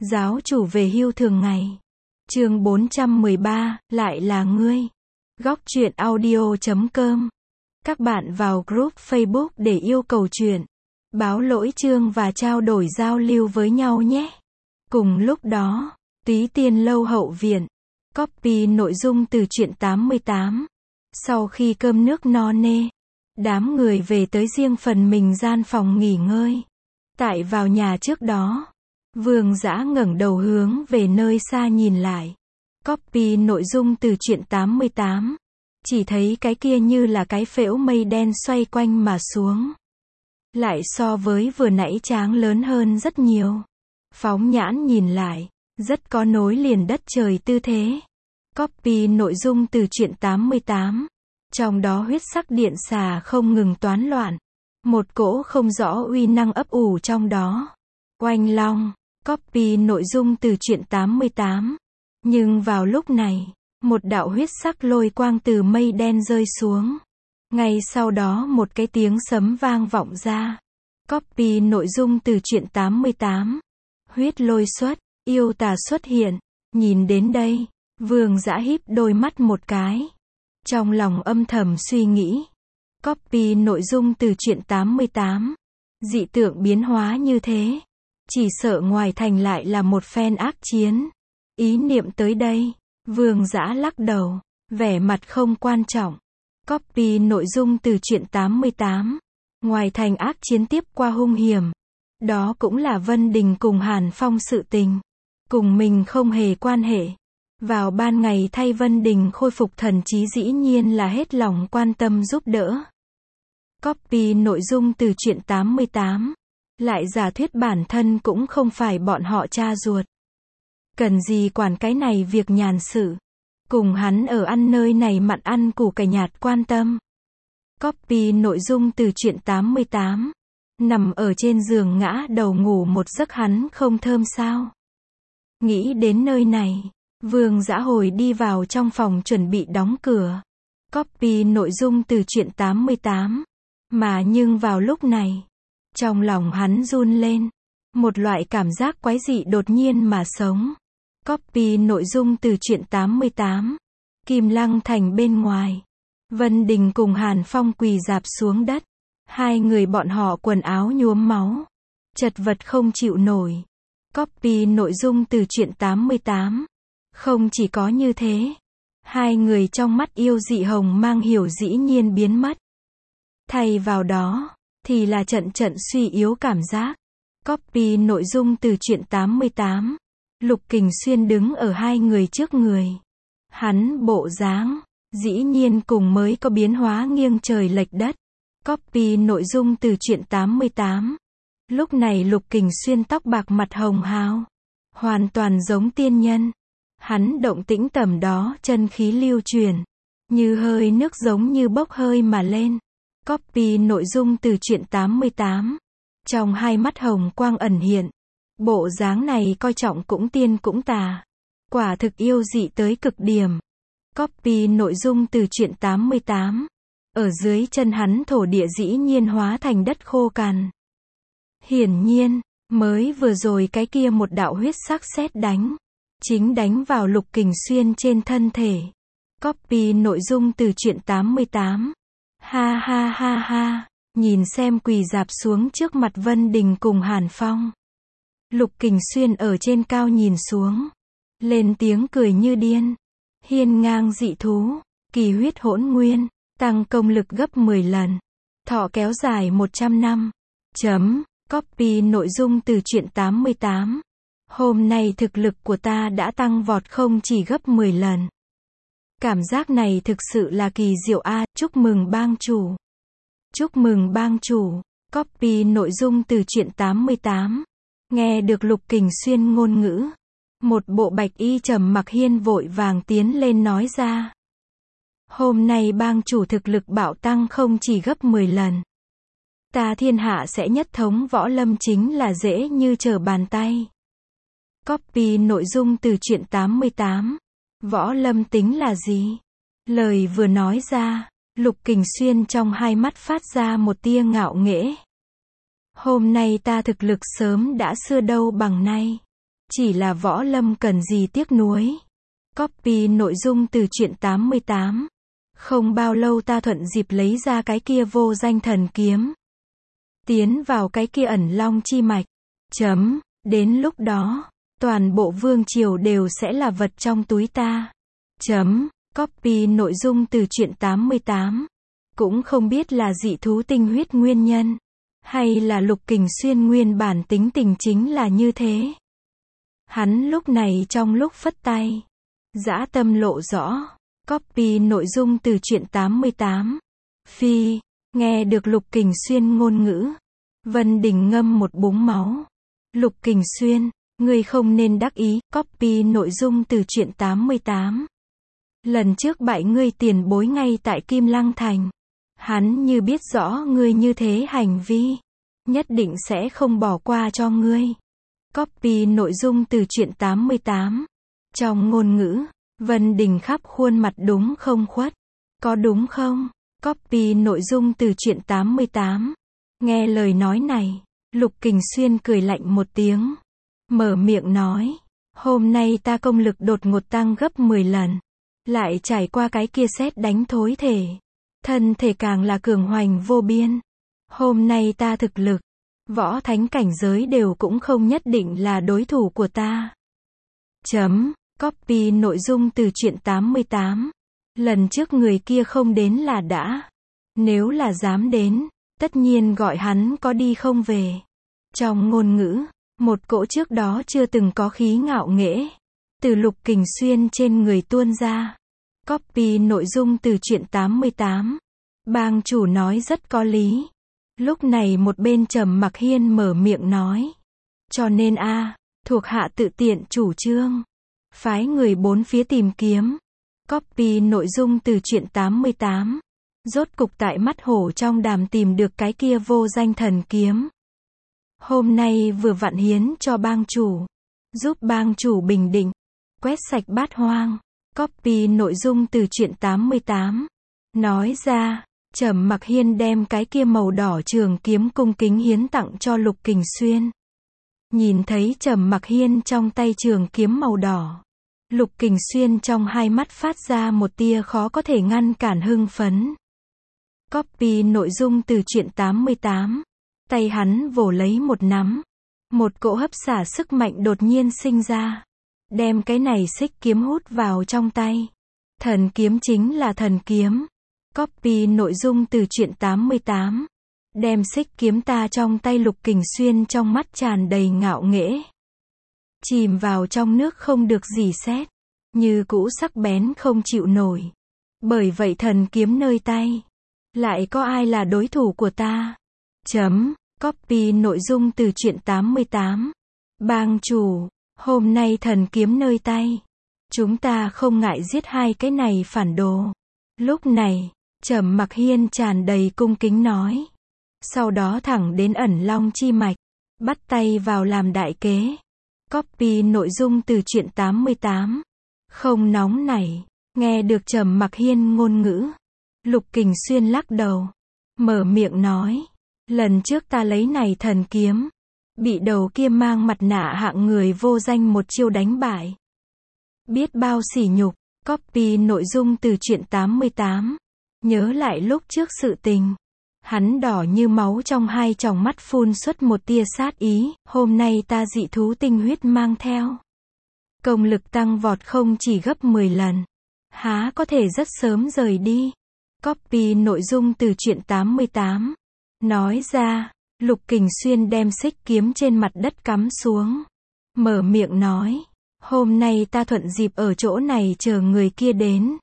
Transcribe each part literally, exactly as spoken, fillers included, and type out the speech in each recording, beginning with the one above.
Giáo chủ về hưu thường ngày. Chương bốn trăm mười ba, lại là ngươi. Góc truyện audio chấm com. Các bạn vào group Facebook để yêu cầu truyện, báo lỗi chương và trao đổi giao lưu với nhau nhé. Cùng lúc đó, Túy Tiên lâu hậu viện. Copy nội dung từ truyện tám mươi tám. Sau khi cơm nước no nê, đám người về tới riêng phần mình gian phòng nghỉ ngơi. Tại vào nhà trước đó, Vương Dã ngẩng đầu hướng về nơi xa nhìn lại. Copy nội dung từ truyện tám mươi tám. Chỉ thấy cái kia như là cái phễu mây đen xoay quanh mà xuống. Lại so với vừa nãy tráng lớn hơn rất nhiều. Phóng nhãn nhìn lại, rất có nối liền đất trời tư thế. Copy nội dung từ truyện tám mươi tám. Trong đó huyết sắc điện xà không ngừng toán loạn. Một cỗ không rõ uy năng ấp ủ trong đó. Oanh long. Copy nội dung từ truyện tám mươi tám. Nhưng vào lúc này, một đạo huyết sắc lôi quang từ mây đen rơi xuống. Ngay sau đó một cái tiếng sấm vang vọng ra. Copy nội dung từ truyện tám mươi tám. Huyết lôi xuất, yêu tà xuất hiện. Nhìn đến đây, Vương Dã híp đôi mắt một cái. Trong lòng âm thầm suy nghĩ. Copy nội dung từ truyện tám mươi tám. Dị tượng biến hóa như thế. Chỉ sợ ngoài thành lại là một phen ác chiến. Ý niệm tới đây, Vương Dã lắc đầu, vẻ mặt không quan trọng. Copy nội dung từ truyện tám mươi tám. Ngoài thành ác chiến tiếp qua hung hiểm. Đó cũng là Vân Đình cùng Hàn Phong sự tình. Cùng mình không hề quan hệ. Vào ban ngày thay Vân Đình khôi phục thần trí dĩ nhiên là hết lòng quan tâm giúp đỡ. Copy nội dung từ truyện tám mươi tám. Lại giả thuyết bản thân cũng không phải bọn họ cha ruột. Cần gì quản cái này việc nhàn sự. Cùng hắn ở ăn nơi này mặn ăn củ cải nhạt quan tâm. Copy nội dung từ truyện tám mươi tám. Nằm ở trên giường ngã đầu ngủ một giấc hắn không thơm sao. Nghĩ đến nơi này, Vương Dã hồi đi vào trong phòng chuẩn bị đóng cửa. Copy nội dung từ truyện tám mươi tám. Mà nhưng vào lúc này, trong lòng hắn run lên. Một loại cảm giác quái dị đột nhiên mà sống. Copy nội dung từ truyện tám mươi tám. Kim Lăng thành bên ngoài. Vân Đình cùng Hàn Phong quỳ rạp xuống đất. Hai người bọn họ quần áo nhuốm máu. Chật vật không chịu nổi. Copy nội dung từ truyện tám mươi tám. Không chỉ có như thế. Hai người trong mắt yêu dị hồng mang hiểu dĩ nhiên biến mất. Thay vào đó, thì là trận trận suy yếu cảm giác. Copy nội dung từ truyện tám mươi tám. Lục Kình Xuyên đứng ở hai người trước người. Hắn bộ dáng, dĩ nhiên cùng mới có biến hóa nghiêng trời lệch đất. Copy nội dung từ truyện tám mươi tám. Lúc này Lục Kình Xuyên tóc bạc mặt hồng hào. Hoàn toàn giống tiên nhân. Hắn động tĩnh tầm đó chân khí lưu truyền. Như hơi nước giống như bốc hơi mà lên. Copy nội dung từ truyện tám mươi tám. Trong hai mắt hồng quang ẩn hiện. Bộ dáng này coi trọng cũng tiên cũng tà. Quả thực yêu dị tới cực điểm. Copy nội dung từ truyện tám mươi tám. Ở dưới chân hắn thổ địa dĩ nhiên hóa thành đất khô cằn. Hiển nhiên, mới vừa rồi cái kia một đạo huyết sắc sét đánh. Chính đánh vào Lục Kình Xuyên trên thân thể. Copy nội dung từ truyện tám mươi tám. Ha ha ha ha, nhìn xem quỳ rạp xuống trước mặt Vân Đình cùng Hàn Phong. Lục Kình Xuyên ở trên cao nhìn xuống. Lên tiếng cười như điên. Hiên ngang dị thú, kỳ huyết hỗn nguyên, tăng công lực gấp mười lần. Thọ kéo dài một trăm năm. Chấm, copy nội dung từ truyện tám mươi tám. Hôm nay thực lực của ta đã tăng vọt không chỉ gấp mười lần. Cảm giác này thực sự là kỳ diệu a, chúc mừng bang chủ. Chúc mừng bang chủ. Copy nội dung từ truyện tám mươi tám. Nghe được Lục Kình Xuyên ngôn ngữ. Một bộ bạch y trầm mặc hiên vội vàng tiến lên nói ra. Hôm nay bang chủ thực lực bạo tăng không chỉ gấp mười lần. Ta thiên hạ sẽ nhất thống võ lâm chính là dễ như trở bàn tay. Copy nội dung từ truyện tám mươi tám. Võ lâm tính là gì? Lời vừa nói ra, Lục Kình Xuyên trong hai mắt phát ra một tia ngạo nghễ. Hôm nay ta thực lực sớm đã xưa đâu bằng nay. Chỉ là Võ Lâm cần gì tiếc nuối. Copy nội dung từ truyện tám mươi tám. Không bao lâu ta thuận dịp lấy ra cái kia vô danh thần kiếm. Tiến vào cái kia ẩn long chi mạch. Chấm. Đến lúc đó, toàn bộ vương triều đều sẽ là vật trong túi ta. Chấm. Copy nội dung từ truyện tám mươi tám. Cũng không biết là dị thú tinh huyết nguyên nhân, hay là Lục Kình Xuyên nguyên bản tính tình chính là như thế. Hắn lúc này trong lúc phất tay, dã tâm lộ rõ. Copy nội dung từ truyện tám mươi tám. Phi, nghe được Lục Kình Xuyên ngôn ngữ, Vân Đình ngâm một búng máu. Lục Kình Xuyên, ngươi không nên đắc ý. Copy nội dung từ truyện tám mươi tám. Lần trước bại ngươi tiền bối ngay tại Kim Lăng Thành. Hắn như biết rõ ngươi như thế hành vi, nhất định sẽ không bỏ qua cho ngươi. Copy nội dung từ truyện tám mươi tám. Trong ngôn ngữ, Vân Đình khắp khuôn mặt đúng không khuất. Có đúng không? Copy nội dung từ truyện tám mươi tám. Nghe lời nói này, Lục Kình Xuyên cười lạnh một tiếng. Mở miệng nói, hôm nay ta công lực đột ngột tăng gấp mười lần. Lại trải qua cái kia sét đánh thối thể. Thân thể càng là cường hoành vô biên. Hôm nay ta thực lực, võ thánh cảnh giới đều cũng không nhất định là đối thủ của ta. Chấm. Copy nội dung từ truyện tám mươi tám. Lần trước người kia không đến là đã. Nếu là dám đến, tất nhiên gọi hắn có đi không về. Trong ngôn ngữ, một cỗ trước đó chưa từng có khí ngạo nghễ từ Lục Kình Xuyên trên người tuôn ra. Copy nội dung từ truyện tám mươi tám. Bang chủ nói rất có lý. Lúc này một bên Trầm Mặc Hiên mở miệng nói. Cho nên a, thuộc hạ tự tiện chủ trương. Phái người bốn phía tìm kiếm. Copy nội dung từ truyện tám mươi tám. Rốt cục tại mắt hổ trong đàm tìm được cái kia vô danh thần kiếm. Hôm nay vừa vặn hiến cho bang chủ. Giúp bang chủ bình định. Quét sạch bát hoang. Copy nội dung từ truyện tám mươi tám. Nói ra, Trầm Mặc Hiên đem cái kia màu đỏ trường kiếm cung kính hiến tặng cho Lục Kình Xuyên. Nhìn thấy Trầm Mặc Hiên trong tay trường kiếm màu đỏ, Lục Kình Xuyên trong hai mắt phát ra một tia khó có thể ngăn cản hưng phấn. Copy nội dung từ truyện tám mươi tám. Tay hắn vồ lấy một nắm. Một cỗ hấp xả sức mạnh đột nhiên sinh ra. Đem cái này xích kiếm hút vào trong tay. Thần kiếm chính là thần kiếm. Copy nội dung từ truyện tám mươi tám. Đem xích kiếm ta trong tay Lục Kình Xuyên trong mắt tràn đầy ngạo nghễ. Chìm vào trong nước không được gì xét. Như cũ sắc bén không chịu nổi. Bởi vậy thần kiếm nơi tay. Lại có ai là đối thủ của ta? Chấm. Copy nội dung từ truyện tám mươi tám. Bang chủ, hôm nay thần kiếm nơi tay. Chúng ta không ngại giết hai cái này phản đồ. Lúc này, Trầm Mặc Hiên tràn đầy cung kính nói. Sau đó thẳng đến ẩn long chi mạch. Bắt tay vào làm đại kế. Copy nội dung từ truyện tám mươi tám. Không nóng nảy. Nghe được Trầm Mặc Hiên ngôn ngữ. Lục Kình Xuyên lắc đầu. Mở miệng nói. Lần trước ta lấy này thần kiếm. Bị đầu kia mang mặt nạ hạng người vô danh một chiêu đánh bại. Biết bao sỉ nhục. Copy nội dung từ truyện tám mươi tám. Nhớ lại lúc trước sự tình. Hắn đỏ như máu trong hai tròng mắt phun xuất một tia sát ý. Hôm nay ta dị thú tinh huyết mang theo. Công lực tăng vọt không chỉ gấp mười lần. Há có thể rất sớm rời đi. Copy nội dung từ truyện tám mươi tám. Nói ra, Lục Kình Xuyên đem xích kiếm trên mặt đất cắm xuống. Mở miệng nói. Hôm nay ta thuận dịp ở chỗ này chờ người kia đến.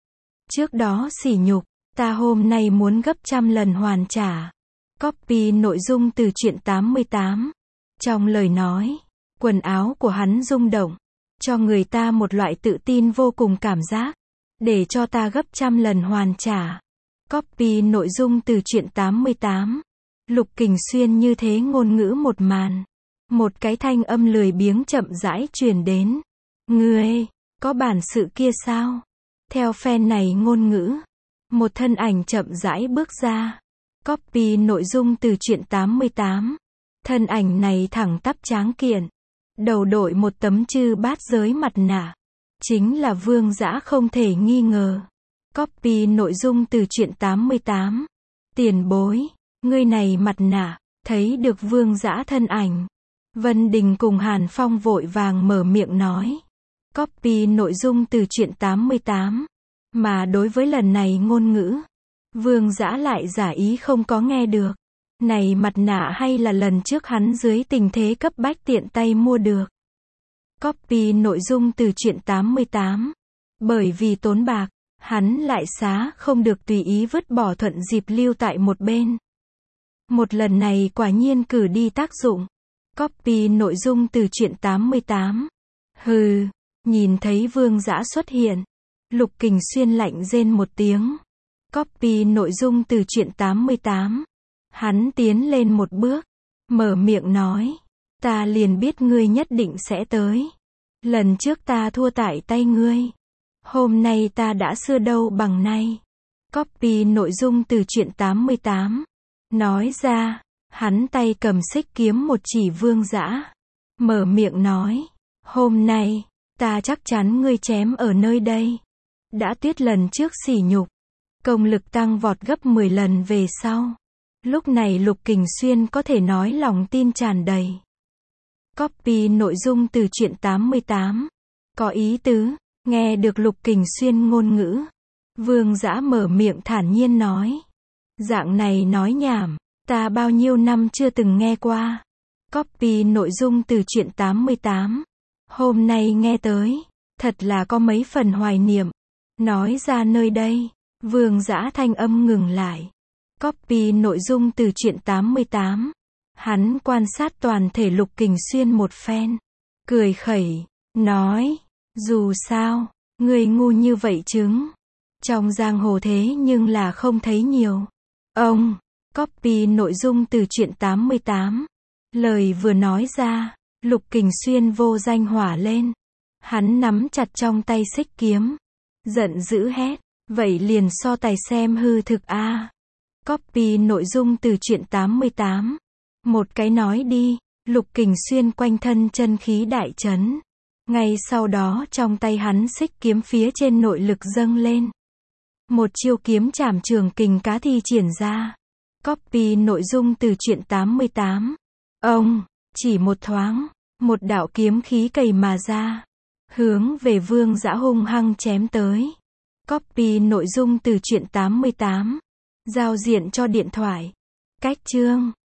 Trước đó sỉ nhục, ta hôm nay muốn gấp trăm lần hoàn trả. Copy nội dung từ truyện tám mươi tám. Trong lời nói, quần áo của hắn rung động, cho người ta một loại tự tin vô cùng cảm giác. Để cho ta gấp trăm lần hoàn trả. Copy nội dung từ truyện tám mươi tám. Lục Kình Xuyên như thế ngôn ngữ một màn. Một cái thanh âm lười biếng chậm rãi truyền đến. Ngươi, có bản sự kia sao? Theo fan này ngôn ngữ. Một thân ảnh chậm rãi bước ra. Copy nội dung từ truyện tám mươi tám. Thân ảnh này thẳng tắp tráng kiện. đầu đội một tấm chư bát giới mặt nạ. Chính là Vương Dã không thể nghi ngờ. Copy nội dung từ truyện tám mươi tám. Tiền bối, ngươi này mặt nạ, thấy được Vương Dã thân ảnh. Vân Đình cùng Hàn Phong vội vàng mở miệng nói. Copy nội dung từ truyện tám mươi tám. Mà đối với lần này ngôn ngữ, Vương Dã lại giả ý không có nghe được. Này mặt nạ hay là lần trước hắn dưới tình thế cấp bách tiện tay mua được. Copy nội dung từ truyện tám mươi tám. Bởi vì tốn bạc, hắn lại xá không được tùy ý vứt bỏ thuận dịp lưu tại một bên. Một lần này quả nhiên cử đi tác dụng. Copy nội dung từ truyện tám mươi tám. Hừ, nhìn thấy Vương Dã xuất hiện, Lục Kình Xuyên lạnh rên một tiếng. Copy nội dung từ truyện tám mươi tám. Hắn tiến lên một bước, mở miệng nói, ta liền biết ngươi nhất định sẽ tới. Lần trước ta thua tại tay ngươi. Hôm nay ta đã xưa đâu bằng nay. Copy nội dung từ truyện tám mươi tám. Nói ra, hắn tay cầm xích kiếm một chỉ Vương Dã. Mở miệng nói, hôm nay, ta chắc chắn ngươi chém ở nơi đây. Đã tuyết lần trước sỉ nhục, công lực tăng vọt gấp mười lần về sau. Lúc này Lục Kình Xuyên có thể nói lòng tin tràn đầy. Copy nội dung từ truyện tám mươi tám. Có ý tứ, nghe được Lục Kình Xuyên ngôn ngữ. Vương Dã mở miệng thản nhiên nói. Dạng này nói nhảm, ta bao nhiêu năm chưa từng nghe qua. Copy nội dung từ truyện tám mươi tám. Hôm nay nghe tới, thật là có mấy phần hoài niệm. Nói ra nơi đây, Vương Dã thanh âm ngừng lại. Copy nội dung từ truyện tám mươi tám. Hắn quan sát toàn thể Lục Kình Xuyên một phen. Cười khẩy, nói, dù sao, người ngu như vậy chứng. Trong giang hồ thế nhưng là không thấy nhiều. Ông, copy nội dung từ truyện tám mươi tám. Lời vừa nói ra, Lục Kình Xuyên vô danh hỏa lên. Hắn nắm chặt trong tay xích kiếm. Giận dữ hét, vậy liền so tài xem hư thực a. À. Copy nội dung từ truyện tám mươi tám. Một cái nói đi, Lục Kình Xuyên quanh thân chân khí đại chấn. Ngay sau đó trong tay hắn xích kiếm phía trên nội lực dâng lên. Một chiêu kiếm chảm trường kình cá thi triển ra. Copy nội dung từ truyện tám mươi tám. Ông, chỉ một thoáng, một đạo kiếm khí cày mà ra. Hướng về Vương Dã hung hăng chém tới. Copy nội dung từ truyện tám mươi tám. Giao diện cho điện thoại. Cách chương